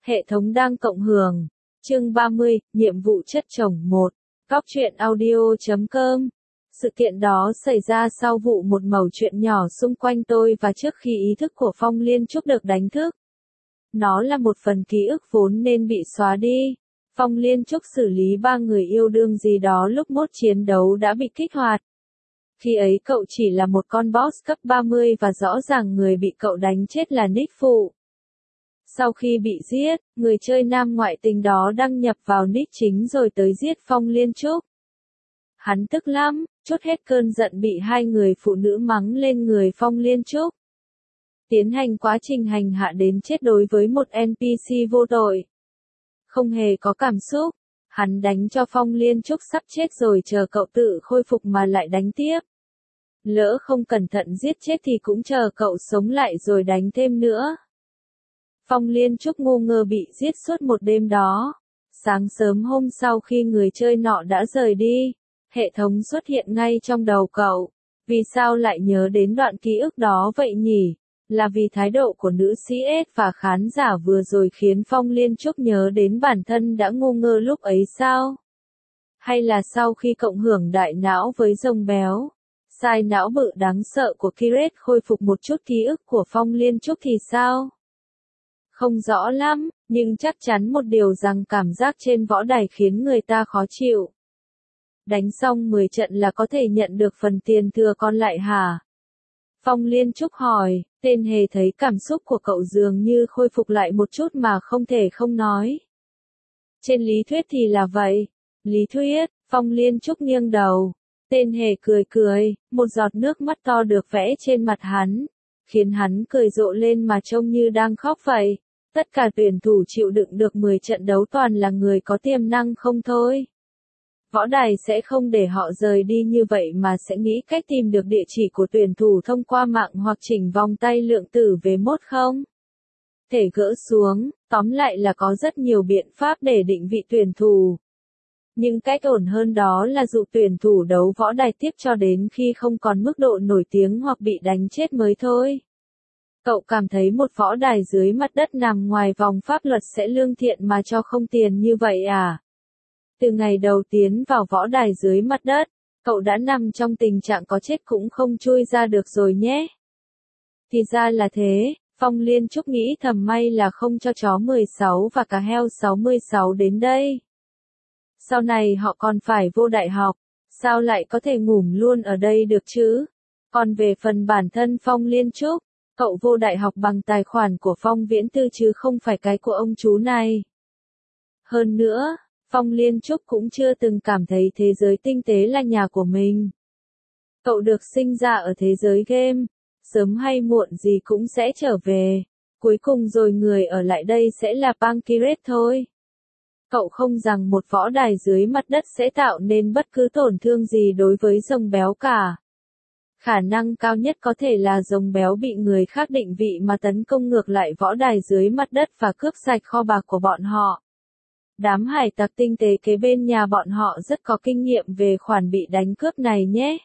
Hệ thống đang cộng hưởng. Chương 30, nhiệm vụ chất chồng 1. Góc truyện audio.com. Sự kiện đó xảy ra sau vụ một mẩu chuyện nhỏ xung quanh tôi và trước khi ý thức của Phong Liên Trúc được đánh thức. Nó là một phần ký ức vốn nên bị xóa đi. Phong Liên Trúc xử lý 3 người yêu đương gì đó lúc mốt chiến đấu đã bị kích hoạt. Khi ấy cậu chỉ là một con boss cấp 30 và rõ ràng người bị cậu đánh chết là Nick phụ. Sau khi bị giết, người chơi nam ngoại tình đó đăng nhập vào nick chính rồi tới giết Phong Liên Trúc. Hắn tức lắm, trút hết cơn giận bị hai người phụ nữ mắng lên người Phong Liên Trúc. Tiến hành quá trình hành hạ đến chết đối với một NPC vô tội. Không hề có cảm xúc, hắn đánh cho Phong Liên Trúc sắp chết rồi chờ cậu tự khôi phục mà lại đánh tiếp. Lỡ không cẩn thận giết chết thì cũng chờ cậu sống lại rồi đánh thêm nữa. Phong Liên Trúc ngu ngơ bị giết suốt một đêm đó. Sáng sớm hôm sau khi người chơi nọ đã rời đi, hệ thống xuất hiện ngay trong đầu cậu. Vì sao lại nhớ đến đoạn ký ức đó vậy nhỉ? Là vì thái độ của nữ sĩ S và khán giả vừa rồi khiến Phong Liên Trúc nhớ đến bản thân đã ngu ngơ lúc ấy sao? Hay là sau khi cộng hưởng đại não với rồng béo, sai não bự đáng sợ của Kiret khôi phục một chút ký ức của Phong Liên Trúc thì sao? Không rõ lắm, nhưng chắc chắn một điều rằng cảm giác trên võ đài khiến người ta khó chịu. Đánh xong 10 trận là có thể nhận được phần tiền thừa còn lại hả? Phong Liên Trúc hỏi, tên hề thấy cảm xúc của cậu dường như khôi phục lại một chút mà không thể không nói. Trên lý thuyết thì là vậy. Lý thuyết, Phong Liên Trúc nghiêng đầu. Tên hề cười cười, một giọt nước mắt to được vẽ trên mặt hắn, khiến hắn cười rộ lên mà trông như đang khóc vậy. Tất cả tuyển thủ chịu đựng được 10 trận đấu toàn là người có tiềm năng không thôi. Võ đài sẽ không để họ rời đi như vậy mà sẽ nghĩ cách tìm được địa chỉ của tuyển thủ thông qua mạng hoặc chỉnh vòng tay lượng tử về mốt không? Thể gỡ xuống, tóm lại là có rất nhiều biện pháp để định vị tuyển thủ. Nhưng cách ổn hơn đó là dụ tuyển thủ đấu võ đài tiếp cho đến khi không còn mức độ nổi tiếng hoặc bị đánh chết mới thôi. Cậu cảm thấy một võ đài dưới mặt đất nằm ngoài vòng pháp luật sẽ lương thiện mà cho không tiền như vậy à? Từ ngày đầu tiến vào võ đài dưới mặt đất, cậu đã nằm trong tình trạng có chết cũng không chui ra được rồi nhé. Thì ra là thế, Phong Liên Trúc nghĩ thầm may là không cho chó 16 và cả heo 66 đến đây. Sau này họ còn phải vô đại học, sao lại có thể ngủm luôn ở đây được chứ? Còn về phần bản thân Phong Liên Trúc, cậu vô đại học bằng tài khoản của Phong Viễn Tư chứ không phải cái của ông chú này. Hơn nữa, Phong Liên Trúc cũng chưa từng cảm thấy thế giới tinh tế là nhà của mình. Cậu được sinh ra ở thế giới game, sớm hay muộn gì cũng sẽ trở về, cuối cùng rồi người ở lại đây sẽ là Pankiret thôi. Cậu không rằng một võ đài dưới mặt đất sẽ tạo nên bất cứ tổn thương gì đối với rồng béo cả. Khả năng cao nhất có thể là rồng béo bị người khác định vị mà tấn công ngược lại võ đài dưới mặt đất và cướp sạch kho bạc của bọn họ. Đám hải tặc tinh tế kế bên nhà bọn họ rất có kinh nghiệm về khoản bị đánh cướp này nhé.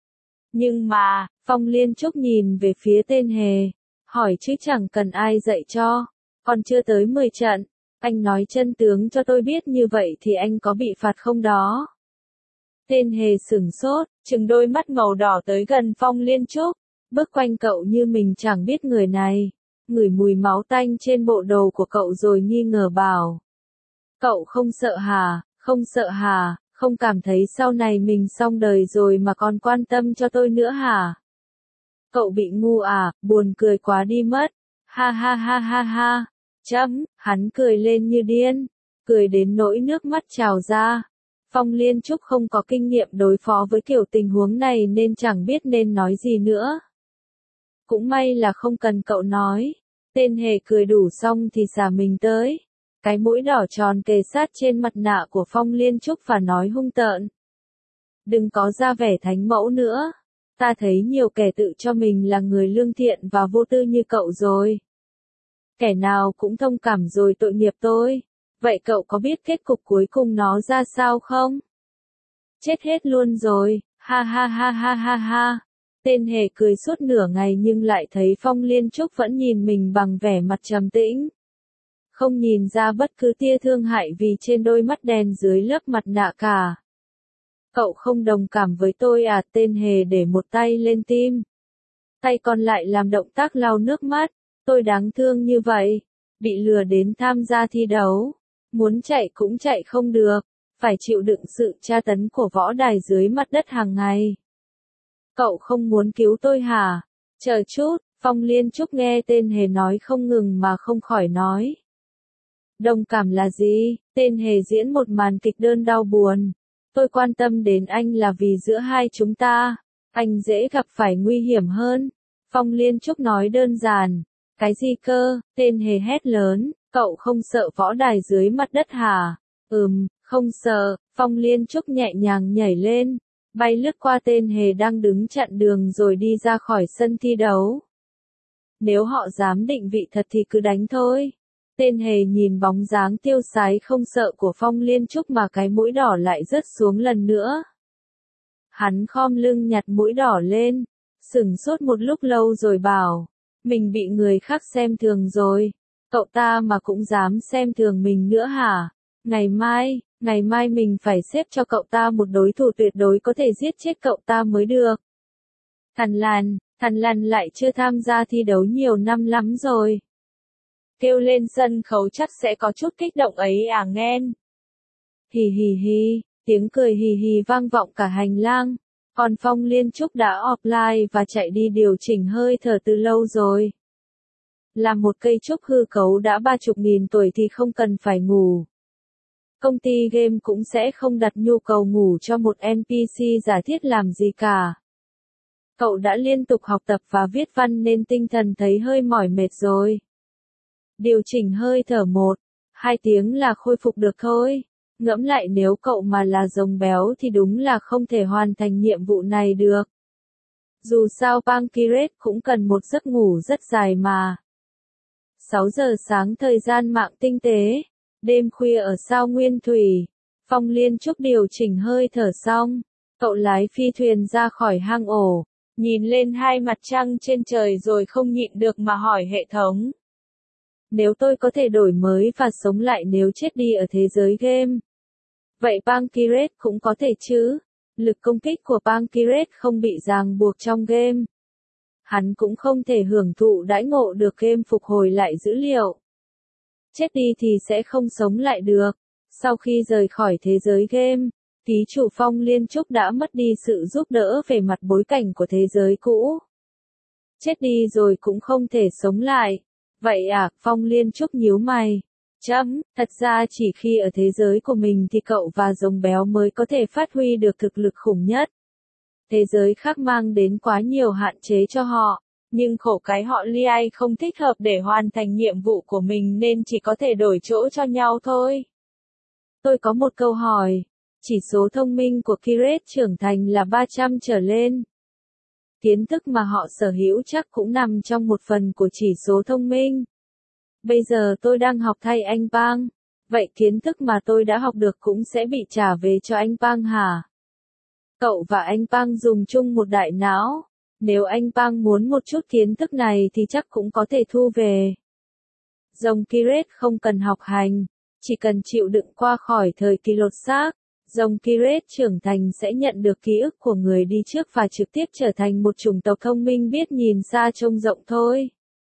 Nhưng mà, Phong Liên Trúc nhìn về phía tên hề, hỏi chứ chẳng cần ai dạy cho, còn chưa tới 10 trận, anh nói chân tướng cho tôi biết như vậy thì anh có bị phạt không đó? Tên hề sửng sốt, trừng đôi mắt màu đỏ tới gần Phong Liên Trúc, bước quanh cậu như mình chẳng biết người này, ngửi mùi máu tanh trên bộ đồ của cậu rồi nghi ngờ bảo. Cậu không sợ hả, không sợ hả, không cảm thấy sau này mình xong đời rồi mà còn quan tâm cho tôi nữa hả? Cậu bị ngu à, buồn cười quá đi mất, ha ha ha ha ha, hắn cười lên như điên, cười đến nỗi nước mắt trào ra. Phong Liên Trúc không có kinh nghiệm đối phó với kiểu tình huống này nên chẳng biết nên nói gì nữa. Cũng may là không cần cậu nói, tên hề cười đủ xong thì xả mình tới. Cái mũi đỏ tròn kề sát trên mặt nạ của Phong Liên Trúc và nói hung tợn. Đừng có ra vẻ thánh mẫu nữa. Ta thấy nhiều kẻ tự cho mình là người lương thiện và vô tư như cậu rồi. Kẻ nào cũng thông cảm rồi tội nghiệp tôi. Vậy cậu có biết kết cục cuối cùng nó ra sao không? Chết hết luôn rồi, ha ha ha ha ha ha. Tên hề cười suốt nửa ngày nhưng lại thấy Phong Liên Trúc vẫn nhìn mình bằng vẻ mặt trầm tĩnh. không nhìn ra bất cứ tia thương hại vì trên đôi mắt đen dưới lớp mặt nạ cả. Cậu không đồng cảm với tôi à? Tên hề để một tay lên tim. Tay còn lại làm động tác lau nước mắt. Tôi đáng thương như vậy. Bị lừa đến tham gia thi đấu. Muốn chạy cũng chạy không được. Phải chịu đựng sự tra tấn của võ đài dưới mặt đất hàng ngày. Cậu không muốn cứu tôi hả? Chờ chút, Phong Liên Trúc nghe tên hề nói không ngừng mà không khỏi nói. Đồng cảm là gì? Tên hề diễn một màn kịch đơn đau buồn. Tôi quan tâm đến anh là vì giữa hai chúng ta, anh dễ gặp phải nguy hiểm hơn. Phong Liên Trúc nói đơn giản. Cái gì cơ? Tên hề hét lớn. Cậu không sợ võ đài dưới mặt đất hả? Không sợ. Phong Liên Trúc nhẹ nhàng nhảy lên, bay lướt qua tên hề đang đứng chặn đường rồi đi ra khỏi sân thi đấu. Nếu họ dám định vị thật thì cứ đánh thôi. Tên hề nhìn bóng dáng tiêu sái không sợ của Phong Liên Trúc mà cái mũi đỏ lại rớt xuống lần nữa. Hắn khom lưng nhặt mũi đỏ lên, sửng sốt một lúc lâu rồi bảo, mình bị người khác xem thường rồi. Cậu ta mà cũng dám xem thường mình nữa hả? Ngày mai mình phải xếp cho cậu ta một đối thủ tuyệt đối có thể giết chết cậu ta mới được. Thằn Lằn lại chưa tham gia thi đấu nhiều năm lắm rồi. Kêu lên sân khấu chắc sẽ có chút kích động ấy à nghen. Hì hì hì, tiếng cười hì hì vang vọng cả hành lang. Còn Phong Liên Trúc đã offline và chạy đi điều chỉnh hơi thở từ lâu rồi. Là một cây trúc hư cấu đã 30.000 tuổi thì không cần phải ngủ. Công ty game cũng sẽ không đặt nhu cầu ngủ cho một NPC giả thiết làm gì cả. Cậu đã liên tục học tập và viết văn nên tinh thần thấy hơi mỏi mệt rồi. Điều chỉnh hơi thở 1-2 tiếng là khôi phục được thôi. Ngẫm lại nếu cậu mà là rồng béo thì đúng là không thể hoàn thành nhiệm vụ này được. Dù sao Pancrase cũng cần một giấc ngủ rất dài mà. 6 giờ sáng thời gian mạng tinh tế. Đêm khuya ở sao Nguyên Thủy. Phong Liên Trúc điều chỉnh hơi thở xong. Cậu lái phi thuyền ra khỏi hang ổ. Nhìn lên hai mặt trăng trên trời rồi không nhịn được mà hỏi hệ thống. Nếu tôi có thể đổi mới và sống lại nếu chết đi ở thế giới game. Vậy Pancrase cũng có thể chứ? Lực công kích của Pancrase không bị ràng buộc trong game. Hắn cũng không thể hưởng thụ đãi ngộ được game phục hồi lại dữ liệu. Chết đi thì sẽ không sống lại được. Sau khi rời khỏi thế giới game, ký chủ Phong Liên Trúc đã mất đi sự giúp đỡ về mặt bối cảnh của thế giới cũ. Chết đi rồi cũng không thể sống lại. Vậy à? Phong Liên Trúc nhíu mày. Thật ra chỉ khi ở thế giới của mình thì cậu và rồng béo mới có thể phát huy được thực lực khủng nhất. Thế giới khác mang đến quá nhiều hạn chế cho họ, nhưng khổ cái họ Liai không thích hợp để hoàn thành nhiệm vụ của mình nên chỉ có thể đổi chỗ cho nhau thôi. Tôi có một câu hỏi. Chỉ số thông minh của Kiret trưởng thành là 300 trở lên. Kiến thức mà họ sở hữu chắc cũng nằm trong một phần của chỉ số thông minh. Bây giờ tôi đang học thay anh Pang. Vậy kiến thức mà tôi đã học được cũng sẽ bị trả về cho anh Pang hả? Cậu và anh Pang dùng chung một đại não. Nếu anh Pang muốn một chút kiến thức này thì chắc cũng có thể thu về. Rồng Kiret không cần học hành, chỉ cần chịu đựng qua khỏi thời kỳ lột xác. Rồng Kiret trưởng thành sẽ nhận được ký ức của người đi trước và trực tiếp trở thành một chủng tộc thông minh biết nhìn xa trông rộng thôi.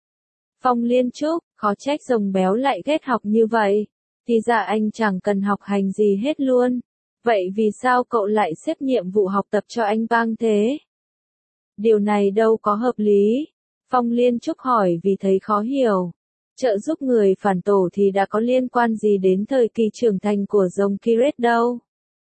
Phong Liên Trúc, khó trách rồng béo lại ghét học như vậy. Thì ra anh chẳng cần học hành gì hết luôn. Vậy vì sao cậu lại xếp nhiệm vụ học tập cho anh Pang thế? Điều này đâu có hợp lý. Phong Liên Trúc hỏi vì thấy khó hiểu. Trợ giúp người phản tổ thì đã có liên quan gì đến thời kỳ trưởng thành của rồng Kiret đâu.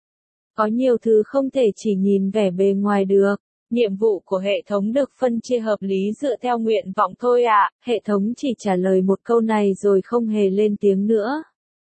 Có nhiều thứ không thể chỉ nhìn vẻ bề ngoài được. Nhiệm vụ của hệ thống được phân chia hợp lý dựa theo nguyện vọng thôi ạ. Hệ thống chỉ trả lời một câu này rồi không hề lên tiếng nữa.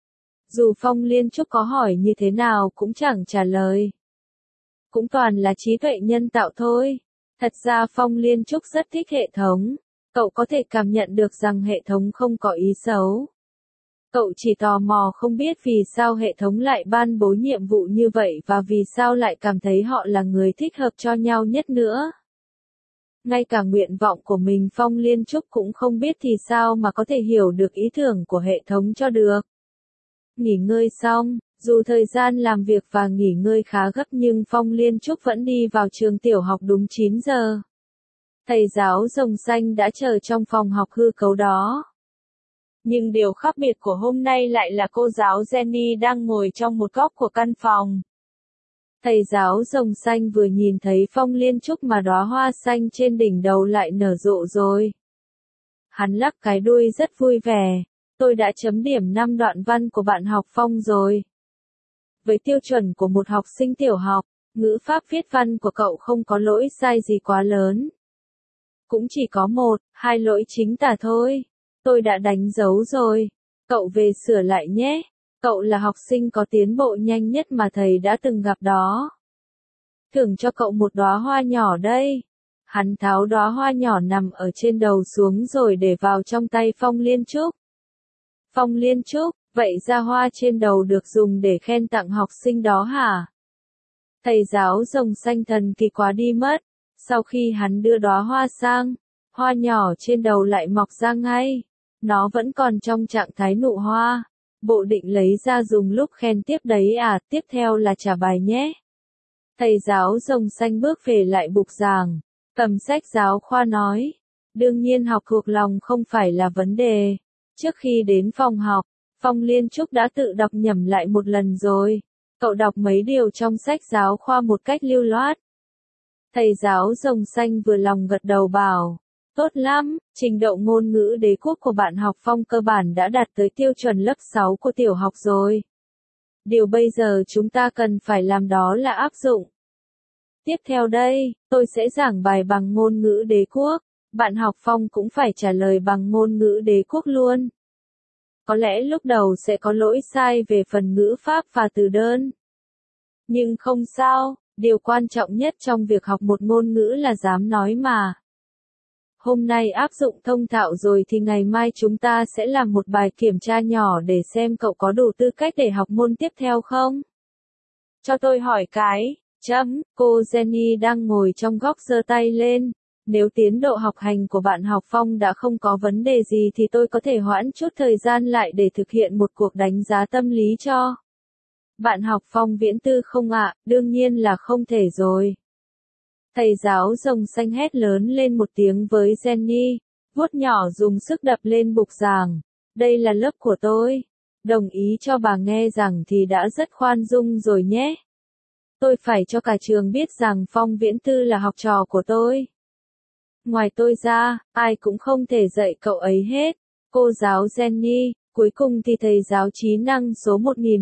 Dù Phong Liên Trúc có hỏi như thế nào cũng chẳng trả lời. Cũng toàn là trí tuệ nhân tạo thôi. Thật ra Phong Liên Trúc rất thích hệ thống. Cậu có thể cảm nhận được rằng hệ thống không có ý xấu. Cậu chỉ tò mò không biết vì sao hệ thống lại ban bố nhiệm vụ như vậy và vì sao lại cảm thấy họ là người thích hợp cho nhau nhất nữa. Ngay cả nguyện vọng của mình Phong Liên Trúc cũng không biết thì sao mà có thể hiểu được ý tưởng của hệ thống cho được. Nghỉ ngơi xong, dù thời gian làm việc và nghỉ ngơi khá gấp nhưng Phong Liên Trúc vẫn đi vào trường tiểu học đúng 9 giờ. Thầy giáo rồng xanh đã chờ trong phòng học hư cấu đó. Nhưng điều khác biệt của hôm nay lại là cô giáo Jenny đang ngồi trong một góc của căn phòng. Thầy giáo rồng xanh vừa nhìn thấy Phong Liên Trúc mà đóa hoa xanh trên đỉnh đầu lại nở rộ rồi. Hắn lắc cái đuôi rất vui vẻ. Tôi đã chấm điểm 5 đoạn văn của bạn học Phong rồi. Với tiêu chuẩn của một học sinh tiểu học, ngữ pháp viết văn của cậu không có lỗi sai gì quá lớn. Cũng chỉ có 1-2 lỗi chính tả thôi. Tôi đã đánh dấu rồi. Cậu về sửa lại nhé. Cậu là học sinh có tiến bộ nhanh nhất mà thầy đã từng gặp đó. Thưởng cho cậu một đóa hoa nhỏ đây. Hắn tháo đóa hoa nhỏ nằm ở trên đầu xuống rồi để vào trong tay Phong Liên Trúc. Phong Liên Trúc, vậy ra hoa trên đầu được dùng để khen tặng học sinh đó hả? Thầy giáo rồng xanh thần kỳ quá đi mất. Sau khi hắn đưa đóa hoa sang, hoa nhỏ trên đầu lại mọc ra ngay. Nó vẫn còn trong trạng thái nụ hoa. Bộ định lấy ra dùng lúc khen tiếp đấy à, tiếp theo là trả bài nhé. Thầy giáo rồng xanh bước về lại bục giảng, cầm sách giáo khoa nói. Đương nhiên học thuộc lòng không phải là vấn đề. Trước khi đến phòng học, Phong Liên Trúc đã tự đọc nhẩm lại một lần rồi. Cậu đọc mấy điều trong sách giáo khoa một cách lưu loát. Thầy giáo rồng xanh vừa lòng gật đầu bảo. Tốt lắm, trình độ ngôn ngữ đế quốc của bạn học Phong cơ bản đã đạt tới tiêu chuẩn lớp 6 của tiểu học rồi. Điều bây giờ chúng ta cần phải làm đó là áp dụng. Tiếp theo đây, tôi sẽ giảng bài bằng ngôn ngữ đế quốc. Bạn học Phong cũng phải trả lời bằng ngôn ngữ đế quốc luôn. Có lẽ lúc đầu sẽ có lỗi sai về phần ngữ pháp và từ đơn. Nhưng không sao, điều quan trọng nhất trong việc học một ngôn ngữ là dám nói mà. Hôm nay áp dụng thông thạo rồi thì ngày mai chúng ta sẽ làm một bài kiểm tra nhỏ để xem cậu có đủ tư cách để học môn tiếp theo không? Cho tôi hỏi cái, cô Jenny đang ngồi trong góc giơ tay lên. Nếu tiến độ học hành của bạn học Phong đã không có vấn đề gì thì tôi có thể hoãn chút thời gian lại để thực hiện một cuộc đánh giá tâm lý cho. Bạn học Phong Viễn Tư không ạ? Đương nhiên là không thể rồi. Thầy giáo rồng xanh hét lớn lên một tiếng với Jenny, vuốt nhỏ dùng sức đập lên bục giảng. Đây là lớp của tôi. Đồng ý cho bà nghe rằng thì đã rất khoan dung rồi nhé. Tôi phải cho cả trường biết rằng Phong Viễn Tư là học trò của tôi. Ngoài tôi ra, ai cũng không thể dạy cậu ấy hết. Cô giáo Jenny, cuối cùng thì thầy giáo trí năng số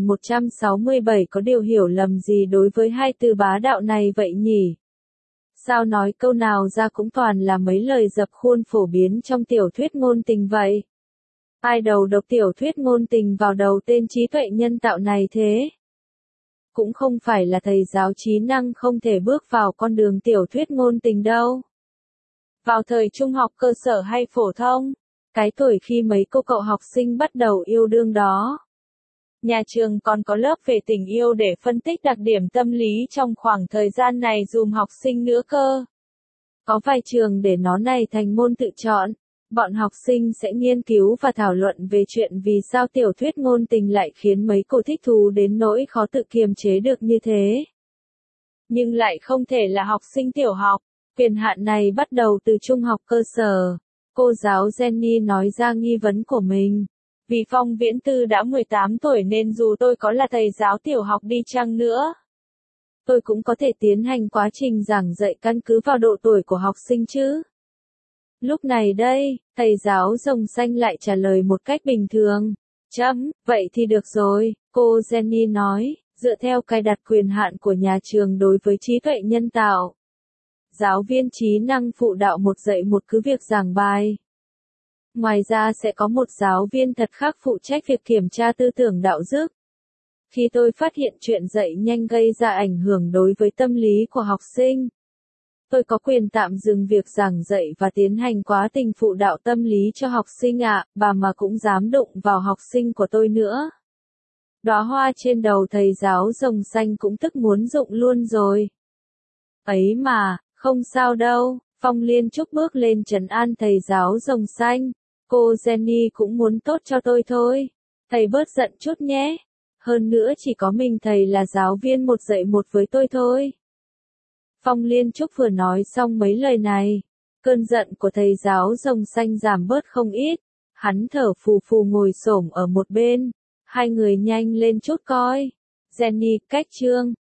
1167 có điều hiểu lầm gì đối với hai từ bá đạo này vậy nhỉ? Sao nói câu nào ra cũng toàn là mấy lời dập khuôn phổ biến trong tiểu thuyết ngôn tình vậy? Ai đầu độc tiểu thuyết ngôn tình vào đầu tên trí tuệ nhân tạo này thế? Cũng không phải là thầy giáo trí năng không thể bước vào con đường tiểu thuyết ngôn tình đâu. Vào thời trung học cơ sở hay phổ thông, cái tuổi khi mấy cô cậu học sinh bắt đầu yêu đương đó. Nhà trường còn có lớp về tình yêu để phân tích đặc điểm tâm lý trong khoảng thời gian này dùm học sinh nữa cơ. Có vài trường để nó này thành môn tự chọn. Bọn học sinh sẽ nghiên cứu và thảo luận về chuyện vì sao tiểu thuyết ngôn tình lại khiến mấy cô thích thú đến nỗi khó tự kiềm chế được như thế. Nhưng lại không thể là học sinh tiểu học. Quyền hạn này bắt đầu từ trung học cơ sở. Cô giáo Jenny nói ra nghi vấn của mình. Vì Phong Viễn Tư đã 18 tuổi nên dù tôi có là thầy giáo tiểu học đi chăng nữa, tôi cũng có thể tiến hành quá trình giảng dạy căn cứ vào độ tuổi của học sinh chứ. Lúc này đây, thầy giáo rồng xanh lại trả lời một cách bình thường. Vậy thì được rồi, cô Jenny nói, dựa theo cài đặt quyền hạn của nhà trường đối với trí tuệ nhân tạo. Giáo viên trí năng phụ đạo một dạy một cứ việc giảng bài. Ngoài ra sẽ có một giáo viên thật khác phụ trách việc kiểm tra tư tưởng đạo đức. Khi tôi phát hiện chuyện dạy nhanh gây ra ảnh hưởng đối với tâm lý của học sinh, tôi có quyền tạm dừng việc giảng dạy và tiến hành quá trình phụ đạo tâm lý cho học sinh ạ, bà mà cũng dám đụng vào học sinh của tôi nữa. Đóa hoa trên đầu thầy giáo rồng xanh cũng tức muốn rụng luôn rồi. Ấy mà, không sao đâu, Phong Liên Trúc bước lên trấn an thầy giáo rồng xanh. Cô Jenny cũng muốn tốt cho tôi thôi. Thầy bớt giận chút nhé. Hơn nữa chỉ có mình thầy là giáo viên một dạy một với tôi thôi. Phong Liên Trúc vừa nói xong mấy lời này. Cơn giận của thầy giáo rồng xanh giảm bớt không ít. Hắn thở phù phù ngồi xổm ở một bên. Hai người nhanh lên chút coi. Jenny, cách chương.